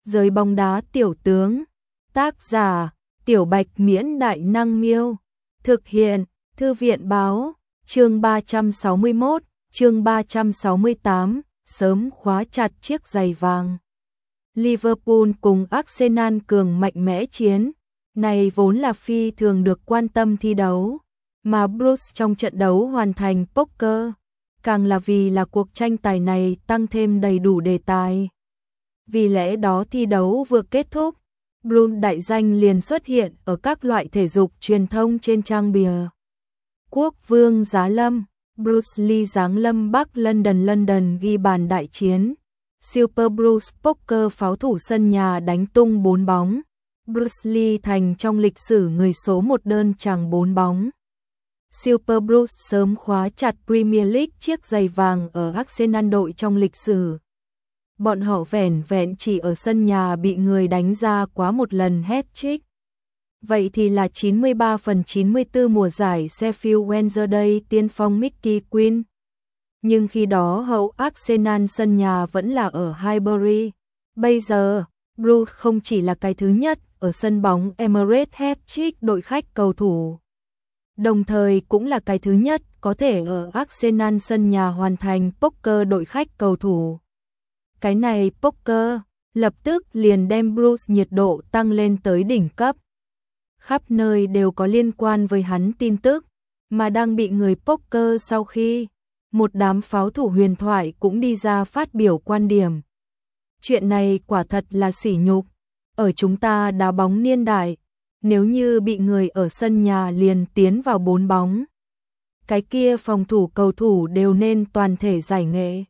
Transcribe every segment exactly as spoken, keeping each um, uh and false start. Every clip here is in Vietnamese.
Giới bóng đá tiểu tướng. Tác giả: Tiểu Bạch Miễn Đại Năng Miêu. Thực hiện: Thư viện Báo. Chương ba trăm sáu mươi mốt, chương ba trăm sáu mươi tám, sớm khóa chặt chiếc giày vàng. Liverpool cùng Arsenal cường mạnh mẽ chiến, này vốn là phi thường được quan tâm thi đấu, mà Bruce trong trận đấu hoàn thành poker, càng là vì là cuộc tranh tài này tăng thêm đầy đủ đề tài. Vì lẽ đó thi đấu vừa kết thúc, Bruce đại danh liền xuất hiện ở các loại thể dục truyền thông trên trang bìa. Quốc vương giá lâm, Bruce Lee giáng lâm Bắc London London ghi bàn đại chiến. Super Bruce Poker pháo thủ sân nhà đánh tung bốn bóng. Bruce Lee thành trong lịch sử người số một đơn chàng bốn bóng. Super Bruce sớm khóa chặt Premier League chiếc giày vàng ở Arsenal đội trong lịch sử. Bọn họ vẻn vẹn chỉ ở sân nhà bị người đánh ra quá một lần hat-trick. Vậy thì là chín mươi ba phần chín mươi tư mùa giải Sheffield Wednesday tiên phong Mickey Quinn. Nhưng khi đó hậu Arsenal sân nhà vẫn là ở Highbury. Bây giờ, Bruce không chỉ là cái thứ nhất ở sân bóng Emirates hat-trick đội khách cầu thủ, đồng thời cũng là cái thứ nhất có thể ở Arsenal sân nhà hoàn thành poker đội khách cầu thủ. Cái này poker lập tức liền đem Bruce nhiệt độ tăng lên tới đỉnh cấp. Khắp nơi đều có liên quan với hắn tin tức, mà đang bị người poker sau khi một đám pháo thủ huyền thoại cũng đi ra phát biểu quan điểm. Chuyện này quả thật là sỉ nhục. Ở chúng ta đá bóng niên đại, nếu như bị người ở sân nhà liền tiến vào bốn bóng, cái kia phòng thủ cầu thủ đều nên toàn thể giải nghệ.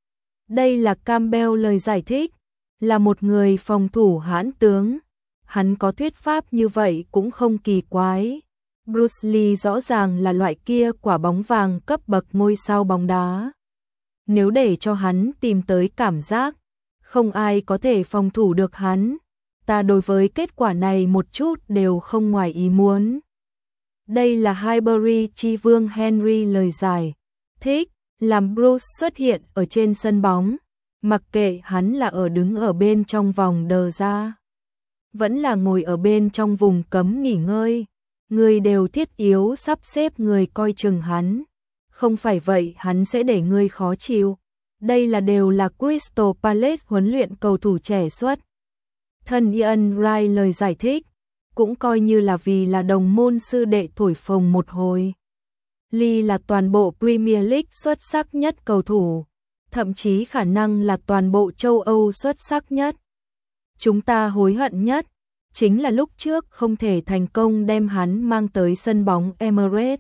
Đây là Campbell lời giải thích, là một người phòng thủ hãn tướng. Hắn có thuyết pháp như vậy cũng không kỳ quái. Bruce Lee rõ ràng là loại kia quả bóng vàng cấp bậc ngôi sao bóng đá. Nếu để cho hắn tìm tới cảm giác, không ai có thể phòng thủ được hắn. Ta đối với kết quả này một chút đều không ngoài ý muốn. Đây là Highbury chi vương Henry lời giải thích, làm Bruce xuất hiện ở trên sân bóng, mặc kệ hắn là ở đứng ở bên trong vòng đờ ra, vẫn là ngồi ở bên trong vùng cấm nghỉ ngơi, người đều thiết yếu sắp xếp người coi chừng hắn, không phải vậy hắn sẽ để người khó chịu. Đây là đều là Crystal Palace huấn luyện cầu thủ trẻ xuất thân Ian Wright lời giải thích, cũng coi như là vì là đồng môn sư đệ thổi phồng một hồi. Lee là toàn bộ Premier League xuất sắc nhất cầu thủ, thậm chí khả năng là toàn bộ châu Âu xuất sắc nhất. Chúng ta hối hận nhất chính là lúc trước không thể thành công đem hắn mang tới sân bóng Emirates.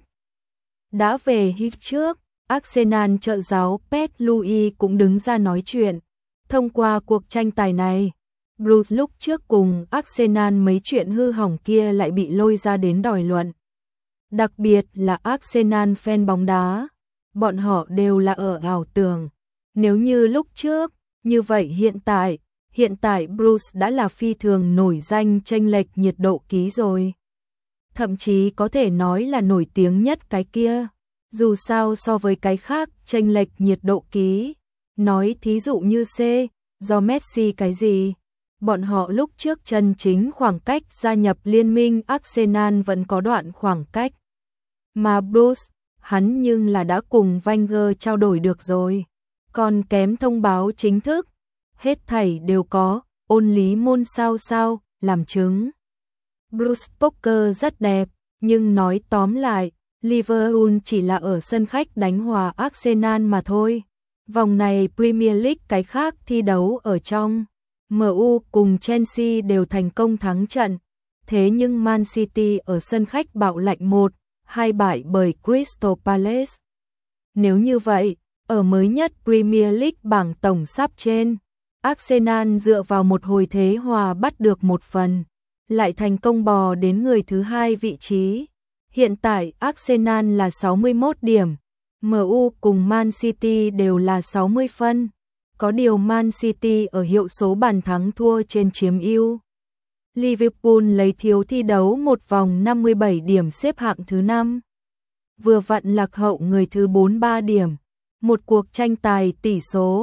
Đã về hit trước, Arsenal trợ giáo Pep Louis cũng đứng ra nói chuyện. Thông qua cuộc tranh tài này, Bruce lúc trước cùng Arsenal mấy chuyện hư hỏng kia lại bị lôi ra đến đòi luận. Đặc biệt là Arsenal fan bóng đá, bọn họ đều là ở ảo tưởng. Nếu như lúc trước, như vậy hiện tại, hiện tại Bruce đã là phi thường nổi danh chênh lệch nhiệt độ ký rồi. Thậm chí có thể nói là nổi tiếng nhất cái kia. Dù sao so với cái khác chênh lệch nhiệt độ ký, nói thí dụ như C, do Messi cái gì, bọn họ lúc trước chân chính khoảng cách gia nhập liên minh Arsenal vẫn có đoạn khoảng cách. Mà Bruce, hắn nhưng là đã cùng Wenger trao đổi được rồi, còn kém thông báo chính thức, hết thảy đều có, ôn lý môn sao sao, làm chứng. Bruce poker rất đẹp, nhưng nói tóm lại, Liverpool chỉ là ở sân khách đánh hòa Arsenal mà thôi. Vòng này Premier League cái khác thi đấu ở trong, em u cùng Chelsea đều thành công thắng trận. Thế nhưng Man City ở sân khách bạo lạnh một hai bại bởi Crystal Palace. Nếu như vậy, ở mới nhất Premier League bảng tổng sắp trên, Arsenal dựa vào một hồi thế hòa bắt được một phần, lại thành công bò đến người thứ hai vị trí. Hiện tại Arsenal là sáu mươi mốt điểm, em u cùng Man City đều là sáu mươi phân. Có điều Man City ở hiệu số bàn thắng thua trên chiếm ưu. Liverpool lấy thiếu thi đấu một vòng năm mươi bảy điểm xếp hạng thứ năm. Vừa vặn lạc hậu người thứ bốn mươi ba điểm. Một cuộc tranh tài tỷ số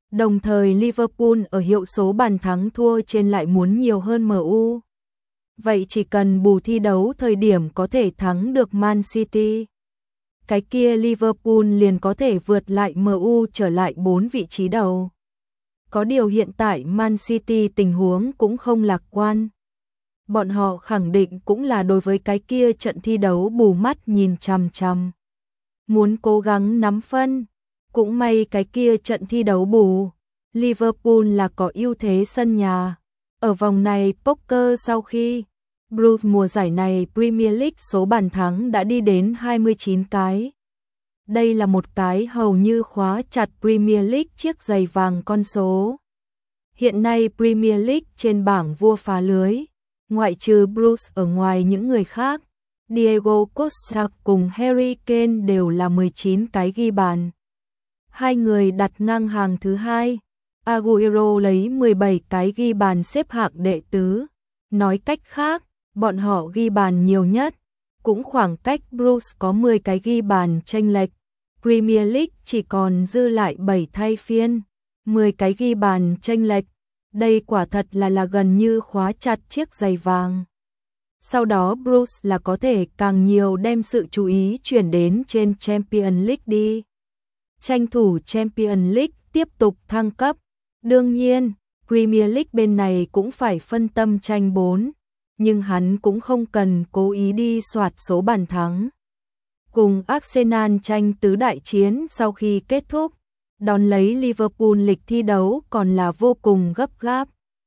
Đồng thời Liverpool ở hiệu số bàn thắng thua trên lại muốn nhiều hơn em u. Vậy chỉ cần bù thi đấu thời điểm có thể thắng được Man City, cái kia Liverpool liền có thể vượt lại em u trở lại bốn vị trí đầu. Có điều hiện tại Man City tình huống cũng không lạc quan. Bọn họ khẳng định cũng là đối với cái kia trận thi đấu bù mắt nhìn chằm chằm. Muốn cố gắng nắm phân. Cũng may cái kia trận thi đấu bù, Liverpool là có ưu thế sân nhà. Ở vòng này poker sau khi Bruce mùa giải này Premier League số bàn thắng đã đi đến hai mươi chín cái. Đây là một cái hầu như khóa chặt Premier League chiếc giày vàng con số. Hiện nay Premier League trên bảng vua phá lưới, ngoại trừ Bruce ở ngoài những người khác, Diego Costa cùng Harry Kane đều là mười chín cái ghi bàn. Hai người đặt ngang hàng thứ hai, Aguero lấy mười bảy cái ghi bàn xếp hạng đệ tứ. Nói cách khác, bọn họ ghi bàn nhiều nhất, cũng khoảng cách Bruce có mười cái ghi bàn chênh lệch. Premier League chỉ còn dư lại bảy thay phiên, mười cái ghi bàn chênh lệch. Đây quả thật là là gần như khóa chặt chiếc giày vàng. Sau đó Bruce là có thể càng nhiều đem sự chú ý chuyển đến trên Champions League đi. Tranh thủ Champions League tiếp tục thăng cấp. Đương nhiên, Premier League bên này cũng phải phân tâm tranh bốn, nhưng hắn cũng không cần cố ý đi soạt số bàn thắng. Cùng Arsenal tranh tứ đại chiến sau khi kết thúc, đón lấy Liverpool lịch thi đấu còn là vô cùng gấp gáp.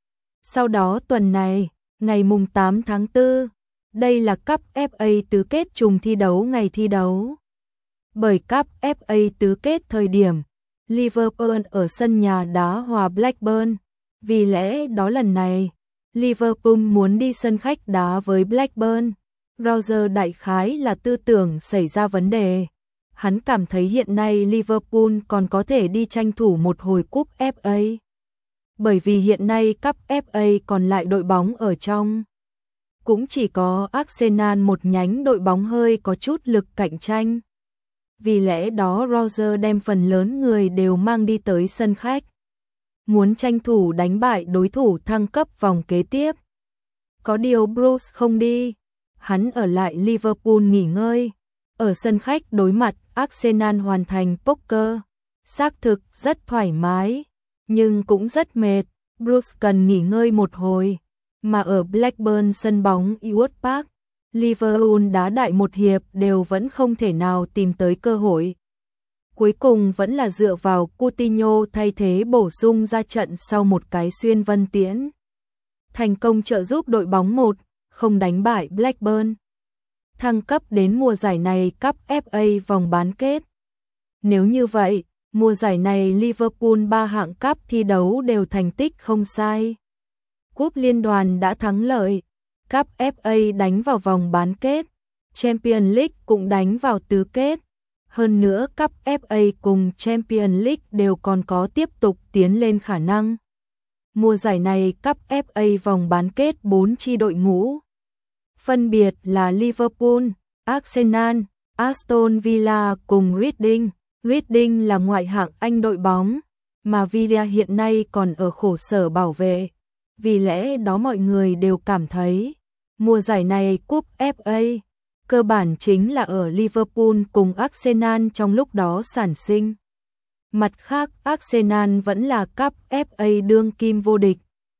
Sau đó tuần này, ngày mùng tám tháng tư, đây là Cup ép a tứ kết trùng thi đấu ngày thi đấu. Bởi Cup ép a tứ kết thời điểm, Liverpool ở sân nhà đá hòa Blackburn, vì lẽ đó lần này, Liverpool muốn đi sân khách đá với Blackburn. Roger đại khái là tư tưởng xảy ra vấn đề. Hắn cảm thấy hiện nay Liverpool còn có thể đi tranh thủ một hồi cúp ép a. Bởi vì hiện nay Cup ép a còn lại đội bóng ở trong. Cũng chỉ có Arsenal một nhánh đội bóng hơi có chút lực cạnh tranh. Vì lẽ đó Roger đem phần lớn người đều mang đi tới sân khách. Muốn tranh thủ đánh bại đối thủ thăng cấp vòng kế tiếp. Có điều Bruce không đi. Hắn ở lại Liverpool nghỉ ngơi. Ở sân khách đối mặt Arsenal hoàn thành poker. Xác thực rất thoải mái, nhưng cũng rất mệt. Bruce cần nghỉ ngơi một hồi. Mà ở Blackburn sân bóng Ewood Park, Liverpool đá đại một hiệp đều vẫn không thể nào tìm tới cơ hội. Cuối cùng vẫn là dựa vào Coutinho thay thế bổ sung ra trận sau một cái xuyên vân tiễn. Thành công trợ giúp đội bóng một không đánh bại Blackburn. Thăng cấp đến mùa giải này Cup ép a vòng bán kết. Nếu như vậy, mùa giải này Liverpool ba hạng Cup thi đấu đều thành tích không sai. Cúp Liên đoàn đã thắng lợi, Cup ép a đánh vào vòng bán kết, Champions League cũng đánh vào tứ kết. Hơn nữa Cup ép a cùng Champions League đều còn có tiếp tục tiến lên khả năng. Mùa giải này Cup ép a vòng bán kết bốn chi đội ngũ. Phân biệt là Liverpool, Arsenal, Aston Villa cùng Reading. Reading là ngoại hạng Anh đội bóng, mà Villa hiện nay còn ở khổ sở bảo vệ. Vì lẽ đó mọi người đều cảm thấy, mùa giải này cúp ép a, cơ bản chính là ở Liverpool cùng Arsenal trong lúc đó sản sinh. Mặt khác Arsenal vẫn là Cup ép a đương kim vô địch.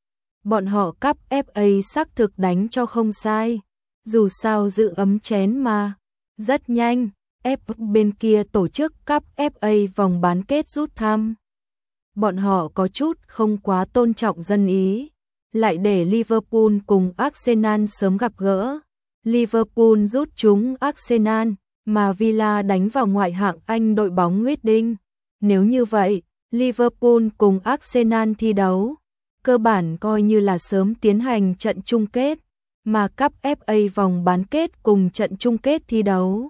Bọn họ Cup ép a xác thực đánh cho không sai, dù sao giữ ấm chén mà. Rất nhanh, ép bên kia tổ chức Cup ép a vòng bán kết rút thăm. Bọn họ có chút không quá tôn trọng dân ý, lại để Liverpool cùng Arsenal sớm gặp gỡ. Liverpool rút trúng Arsenal, mà Villa đánh vào ngoại hạng Anh đội bóng Reading. Nếu như vậy, Liverpool cùng Arsenal thi đấu, cơ bản coi như là sớm tiến hành trận chung kết, mà Cup ép a vòng bán kết cùng trận chung kết thi đấu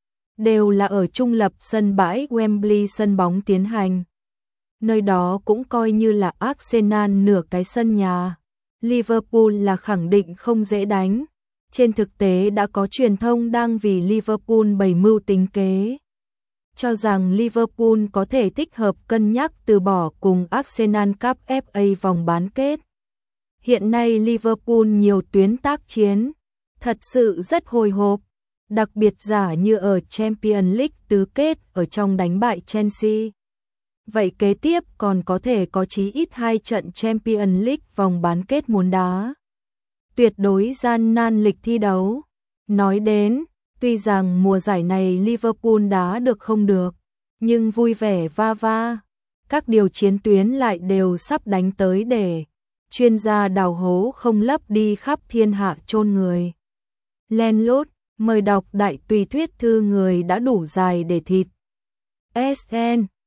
đều là ở trung lập sân bãi Wembley sân bóng tiến hành. Nơi đó cũng coi như là Arsenal nửa cái sân nhà. Liverpool là khẳng định không dễ đánh. Trên thực tế đã có truyền thông đang vì Liverpool bày mưu tính kế. cho rằng Liverpool có thể thích hợp cân nhắc từ bỏ cùng Arsenal Cup ép a vòng bán kết. Hiện nay Liverpool nhiều tuyến tác chiến, thật sự rất hồi hộp, đặc biệt giả như ở Champions League tứ kết ở trong đánh bại Chelsea. Vậy kế tiếp còn có thể có chí ít hai trận Champions League vòng bán kết muốn đá. Tuyệt đối gian nan lịch thi đấu. Nói đến, tuy rằng mùa giải này Liverpool đá được không được, nhưng vui vẻ va va. Các điều chiến tuyến lại đều sắp đánh tới để chuyên gia đào hố không lấp đi khắp thiên hạ chôn người. Len lút, mời đọc đại tùy thuyết thư người đã đủ dài để thịt. ét en